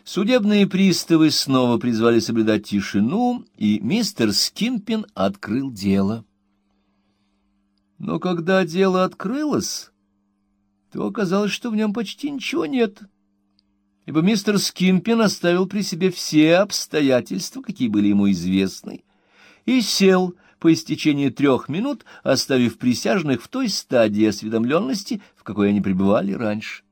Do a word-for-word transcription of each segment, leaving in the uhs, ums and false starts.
Судебные приставы снова призвали соблюдать тишину, и мистер Скимпин открыл дело. Но когда дело открылось, то оказалось, что в нем почти ничего нет, ибо мистер Скимпин оставил при себе все обстоятельства, какие были ему известны, и сел по истечении трех минут, оставив присяжных в той стадии осведомленности, в какой они пребывали раньше.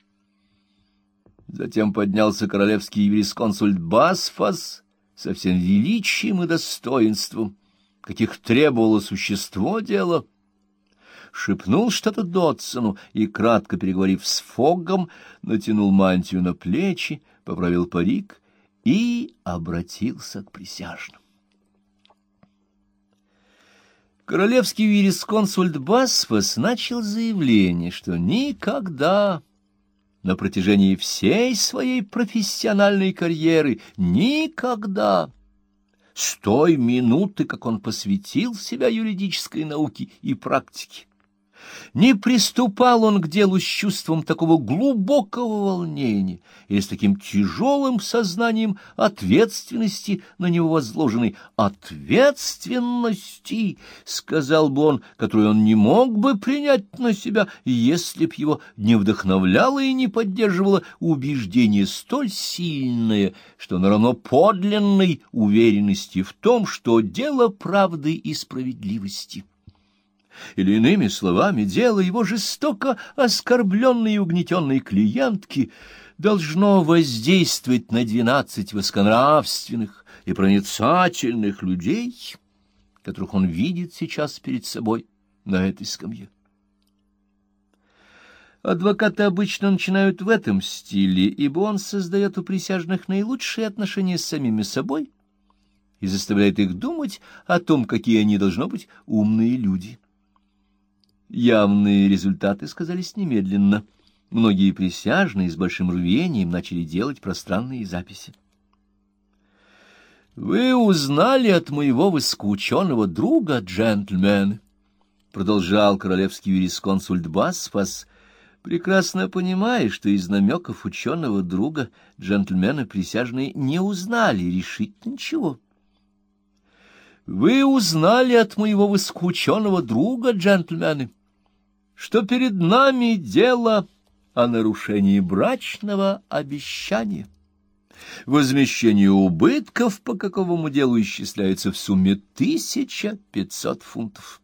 Затем поднялся королевский юрисконсульт Басфас со всем величием и достоинством, каких требовало существо дела, шепнул что-то Дотсону и, кратко переговорив с Фоггом, натянул мантию на плечи, поправил парик и обратился к присяжным. Королевский юрисконсульт Басфас начал заявление, что никогда на протяжении всей своей профессиональной карьеры, никогда, с той минуты, как он посвятил себя юридической науке и практике, не приступал он к делу с чувством такого глубокого волнения или с таким тяжелым сознанием ответственности на него возложенной ответственности, сказал бы он, которую он не мог бы принять на себя, если б его не вдохновляло и не поддерживало убеждение столь сильное, что оно равно подлинной уверенности в том, что дело правды и справедливости. Или, иными словами, дело его жестоко оскорбленной и угнетенной клиентки должно воздействовать на двенадцать высоконравственных и проницательных людей, которых он видит сейчас перед собой на этой скамье. Адвокаты обычно начинают в этом стиле, ибо он создает у присяжных наилучшие отношения с самими собой и заставляет их думать о том, какие они должно быть умные люди. Явные результаты сказались немедленно. Многие присяжные с большим рвением начали делать пространные записи. «Вы узнали от моего высокоученого друга, джентльмены», — продолжал королевский юрисконсульт Басфас, прекрасно понимая, что из намеков ученого друга джентльмены присяжные не узнали решительно ничего. «Вы узнали от моего высокоученого друга, джентльмены, что перед нами дело о нарушении брачного обещания. Возмещение убытков по каковому делу исчисляется в сумме тысяча пятьсот фунтов.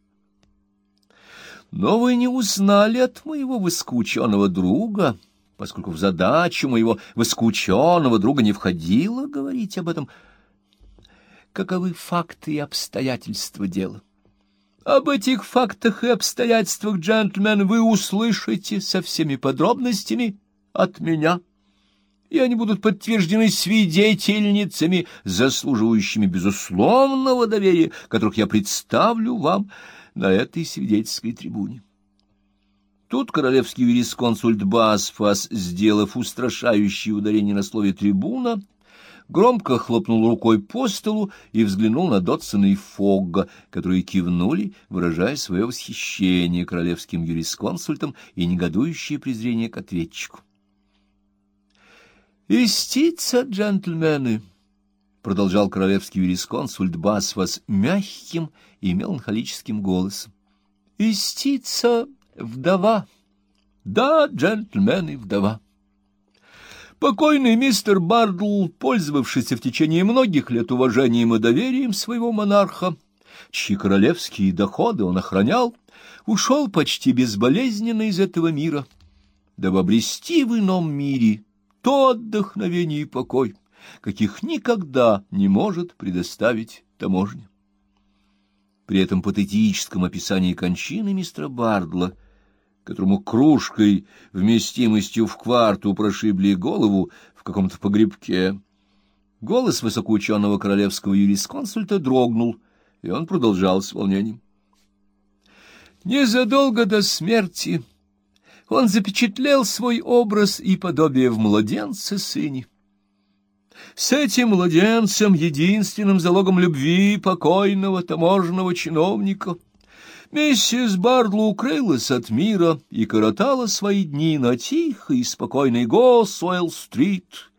Но вы не узнали от моего высокоученого друга, поскольку в задачу моего высокоученого друга не входило говорить об этом, каковы факты и обстоятельства дела. Об этих фактах и обстоятельствах, джентльмен, вы услышите со всеми подробностями от меня, и они будут подтверждены свидетельницами, заслуживающими безусловного доверия, которых я представлю вам на этой свидетельской трибуне». Тут королевский юрисконсульт Басфас, сделав устрашающее ударение на слове «трибуна», громко хлопнул рукой по столу и взглянул на Дотсона и Фогга, которые кивнули, выражая свое восхищение королевским юрисконсультом и негодующее презрение к ответчику. «Истица, джентльмены», — продолжал королевский юрисконсульт Басфас мягким и меланхолическим голосом, — «истица вдова, да, джентльмены, вдова. Покойный мистер Бардл, пользовавшийся в течение многих лет уважением и доверием своего монарха, чьи королевские доходы он охранял, ушел почти безболезненно из этого мира, дабы обрести в ином мире то отдохновение и покой, каких никогда не может предоставить таможня». При этом патетическом описании кончины мистера Бардла, которому кружкой вместимостью в кварту прошибли голову в каком-то погребке, голос высокоученого королевского юрисконсульта дрогнул, и он продолжал с волнением. «Незадолго до смерти он запечатлел свой образ и подобие в младенце-сыне. С этим младенцем, единственным залогом любви покойного таможенного чиновника, миссис Бардл укрылась от мира и коротала свои дни на тихой и спокойной Госуэлл-стрит,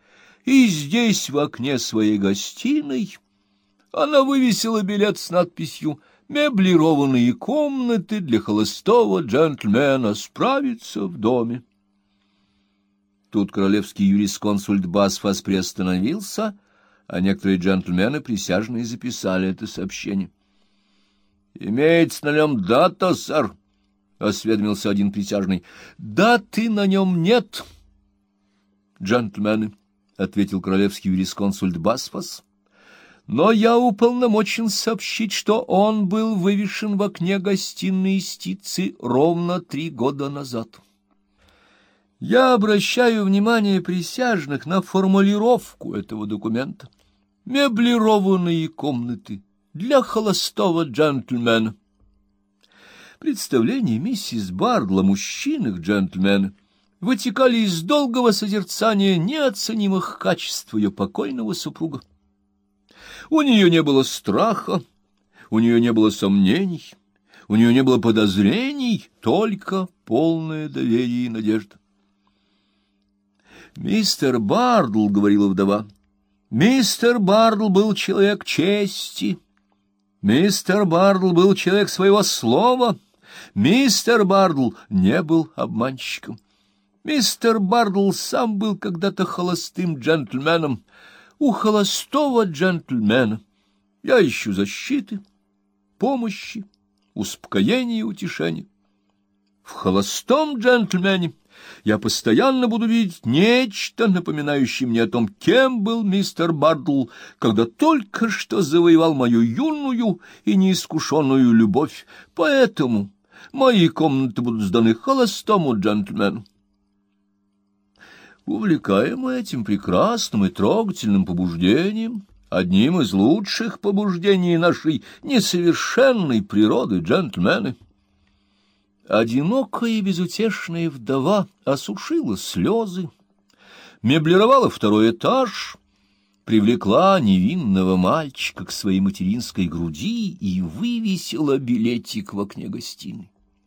И здесь, в окне своей гостиной, она вывесила билет с надписью «Меблированные комнаты для холостого джентльмена справиться в доме». Тут королевский юрисконсульт Басфас приостановился, а некоторые джентльмены присяжные записали это сообщение. — Имеется на нем дата, сэр? — осведомился один присяжный. — Даты на нем нет, джентльмены, — ответил королевский юрисконсульт Басфас. — Но я уполномочен сообщить, что он был вывешен в окне гостиной Стицы ровно три года назад. Я обращаю внимание присяжных на формулировку этого документа. Меблированные комнаты для холостого джентльмена. Представления миссис Бардл о мужчинах джентльмена вытекали из долгого созерцания неоценимых качеств ее покойного супруга. У нее не было страха, у нее не было сомнений, у нее не было подозрений, только полное доверие и надежда. «Мистер Бардл, — говорила вдова, — мистер Бардл был человек чести, мистер Бардл был человек своего слова, мистер Бардл не был обманщиком. Мистер Бардл сам был когда-то холостым джентльменом. У холостого джентльмена я ищу защиты, помощи, успокоения и утешения. В холостом джентльмене я постоянно буду видеть нечто, напоминающее мне о том, кем был мистер Бардл, когда только что завоевал мою юную и неискушенную любовь. Поэтому мои комнаты будут сданы холостому джентльмену. Увлекаемый этим прекрасным и трогательным побуждением, одним из лучших побуждений нашей несовершенной природы, джентльмены, одинокая и безутешная вдова осушила слезы, меблировала второй этаж, привлекла невинного мальчика к своей материнской груди и вывесила билетик в окне гостиной.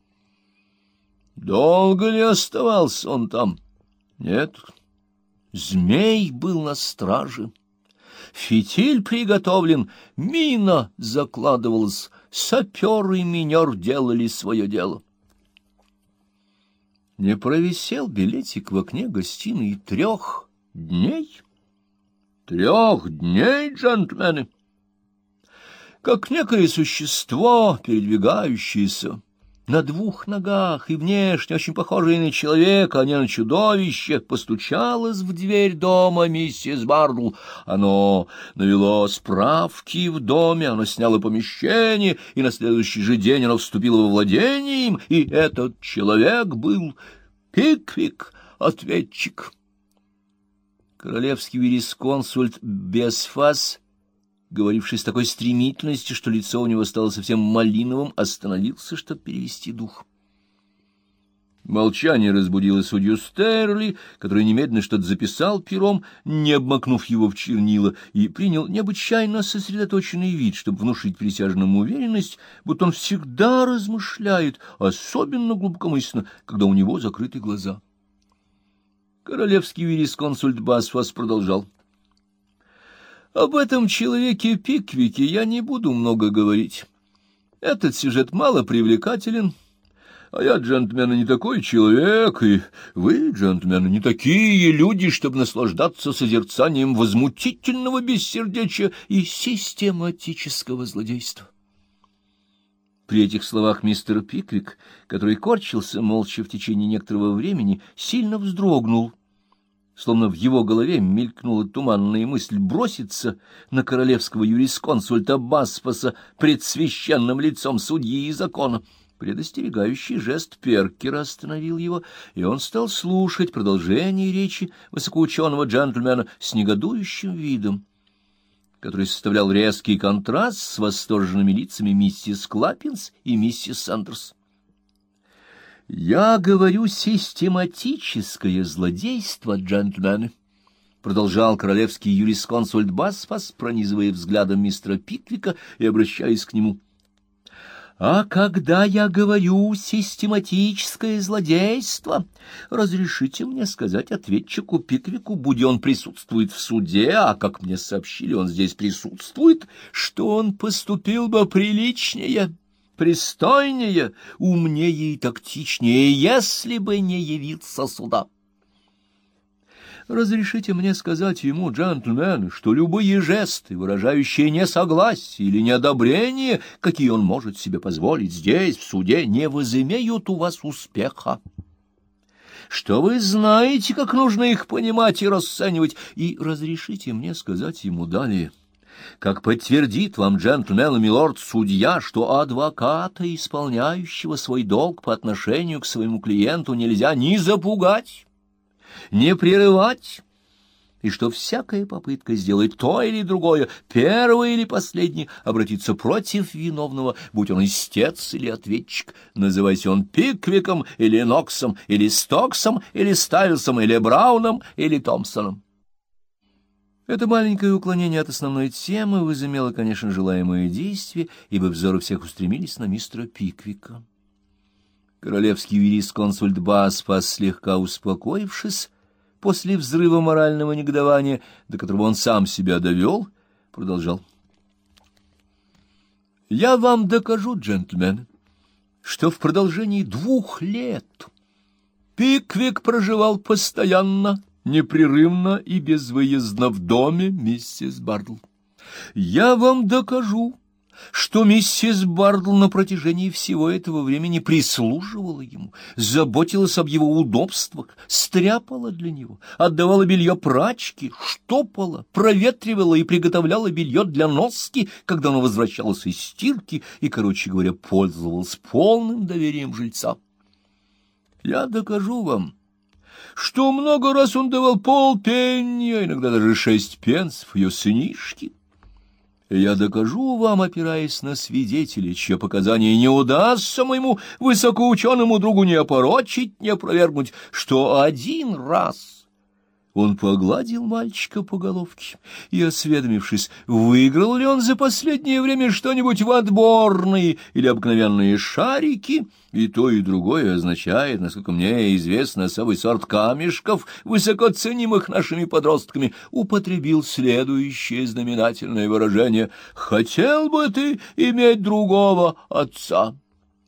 Долго ли оставался он там? Нет. Змей был на страже. Фитиль приготовлен, мина закладывалась, сапер и минер делали свое дело. Не провисел билетик в окне гостиной трех дней? Трех дней, джентльмены! Как некое существо, передвигающееся на двух ногах и внешне очень похожее на человека, а не на чудовище, постучалось в дверь дома миссис Бардл. Оно навело справки в доме, оно сняло помещение, и на следующий же день оно вступило во владение им, и этот человек был Пиквик, ответчик. Королевский юрисконсульт Басфас, говоривший с такой стремительностью, что лицо у него стало совсем малиновым, остановился, чтобы перевести дух. Молчание разбудило судью Стерли, который немедленно что-то записал пером, не обмакнув его в чернила, и принял необычайно сосредоточенный вид, чтобы внушить присяжным уверенность, будто он всегда размышляет, особенно глубокомысленно, когда у него закрыты глаза. Королевский юрисконсульт Басфас продолжал. Об этом человеке Пиквике я не буду много говорить. Этот сюжет мало привлекателен, а я, джентльмены, не такой человек, и вы, джентльмены, не такие люди, чтобы наслаждаться созерцанием возмутительного бессердечия и систематического злодейства. При этих словах мистер Пиквик, который корчился молча в течение некоторого времени, сильно вздрогнул, словно в его голове мелькнула туманная мысль броситься на королевского юрисконсульта Басфаса пред священным лицом судьи и закона. Предостерегающий жест Перкера остановил его, и он стал слушать продолжение речи высокоученого джентльмена с негодующим видом, который составлял резкий контраст с восторженными лицами миссис Клаппинс и миссис Сандерс. «Я говорю систематическое злодейство, джентльмены», — продолжал королевский юрисконсульт Басфас, пронизывая взглядом мистера Пиквика и обращаясь к нему. А когда я говорю «систематическое злодейство», разрешите мне сказать ответчику Пиквику, будь он присутствует в суде, а, как мне сообщили, он здесь присутствует, что он поступил бы приличнее, пристойнее, умнее и тактичнее, если бы не явился сюда. Разрешите мне сказать ему, джентльмены, что любые жесты, выражающие несогласие или неодобрение, какие он может себе позволить здесь, в суде, не возымеют у вас успеха. Что вы знаете, как нужно их понимать и расценивать, и разрешите мне сказать ему далее, как подтвердит вам, джентльмен и милорд-судья, что адвоката, исполняющего свой долг по отношению к своему клиенту, нельзя ни запугать, не прерывать, и что всякая попытка сделать то или другое, первое или последнее, обратиться против виновного, будь он истец или ответчик, называйся он Пиквиком или Ноксом, или Стоксом, или Стайлсом, или Брауном, или Томпсоном. Это маленькое уклонение от основной темы возымело, конечно, желаемое действие, ибо взоры всех устремились на мистера Пиквика. Королевский юрисконсульт Баспас, слегка успокоившись после взрыва морального негодования, до которого он сам себя довел, продолжал. «Я вам докажу, джентльмены, что в продолжении двух лет Пиквик проживал постоянно, непрерывно и безвыездно в доме миссис Бардл. Я вам докажу, что миссис Бардл на протяжении всего этого времени прислуживала ему, заботилась об его удобствах, стряпала для него, отдавала белье прачке, штопала, проветривала и приготовляла белье для носки, когда оно возвращалось из стирки, и, короче говоря, пользовалась полным доверием жильца. Я докажу вам, что много раз он давал полпенни, а иногда даже шесть пенсов ее сынишке. Я докажу вам, опираясь на свидетелей, чье показания не удастся моему высокоученому другу не опорочить, не опровергнуть, что один раз он погладил мальчика по головке и, осведомившись, выиграл ли он за последнее время что-нибудь в отборные или обыкновенные шарики, и то и другое означает, насколько мне известно, особый сорт камешков, высоко ценимых нашими подростками, употребил следующее знаменательное выражение: «Хотел бы ты иметь другого отца».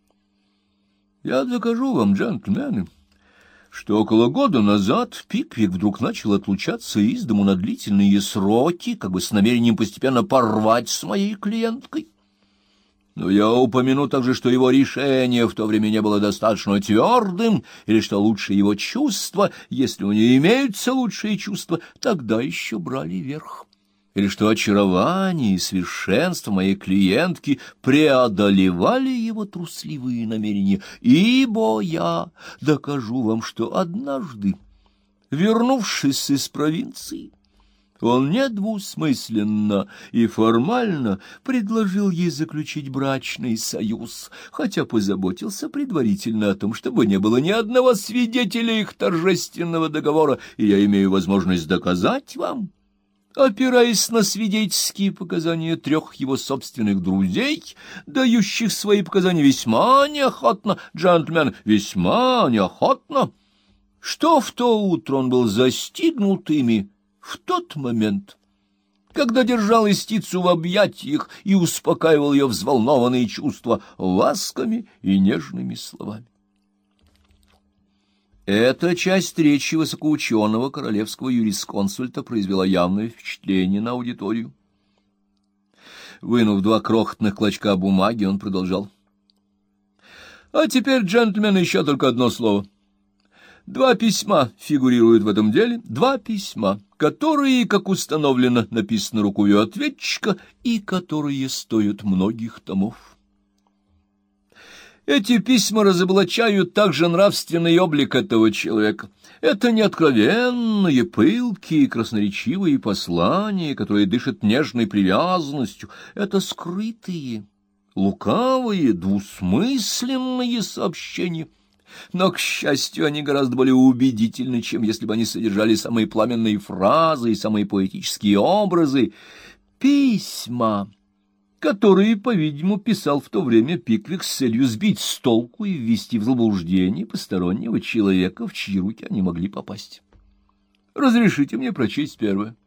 Я докажу вам, джентльмены, что около года назад Пиквик вдруг начал отлучаться из дому на длительные сроки, как бы с намерением постепенно порвать с моей клиенткой. Но я упомяну также, что его решение в то время не было достаточно твердым, или что лучшие его чувства, если у него имеются лучшие чувства, тогда еще брали верх. Или что очарование и совершенство моей клиентки преодолевали его трусливые намерения, ибо я докажу вам, что однажды, вернувшись из провинции, он недвусмысленно и формально предложил ей заключить брачный союз, хотя позаботился предварительно о том, чтобы не было ни одного свидетеля их торжественного договора, и я имею возможность доказать вам, опираясь на свидетельские показания трех его собственных друзей, дающих свои показания весьма неохотно, джентльмен, весьма неохотно, что в то утро он был застигнут ими в тот момент, когда держал истицу в объятиях и успокаивал ее взволнованные чувства ласками и нежными словами. Эта часть речи высокоученого королевского юрисконсульта произвела явное впечатление на аудиторию. Вынув два крохотных клочка бумаги, он продолжал. А теперь, джентльмены, еще только одно слово. Два письма фигурируют в этом деле, два письма, которые, как установлено, написаны рукою ответчика и которые стоят многих томов. Эти письма разоблачают также нравственный облик этого человека. Это не откровенные, пылкие, красноречивые послания, которые дышат нежной привязанностью. Это скрытые, лукавые, двусмысленные сообщения. Но, к счастью, они гораздо более убедительны, чем если бы они содержали самые пламенные фразы и самые поэтические образы. Письма, которые, по-видимому, писал в то время Пиквик с целью сбить с толку и ввести в заблуждение постороннего человека, в чьи руки они могли попасть. Разрешите мне прочесть первое.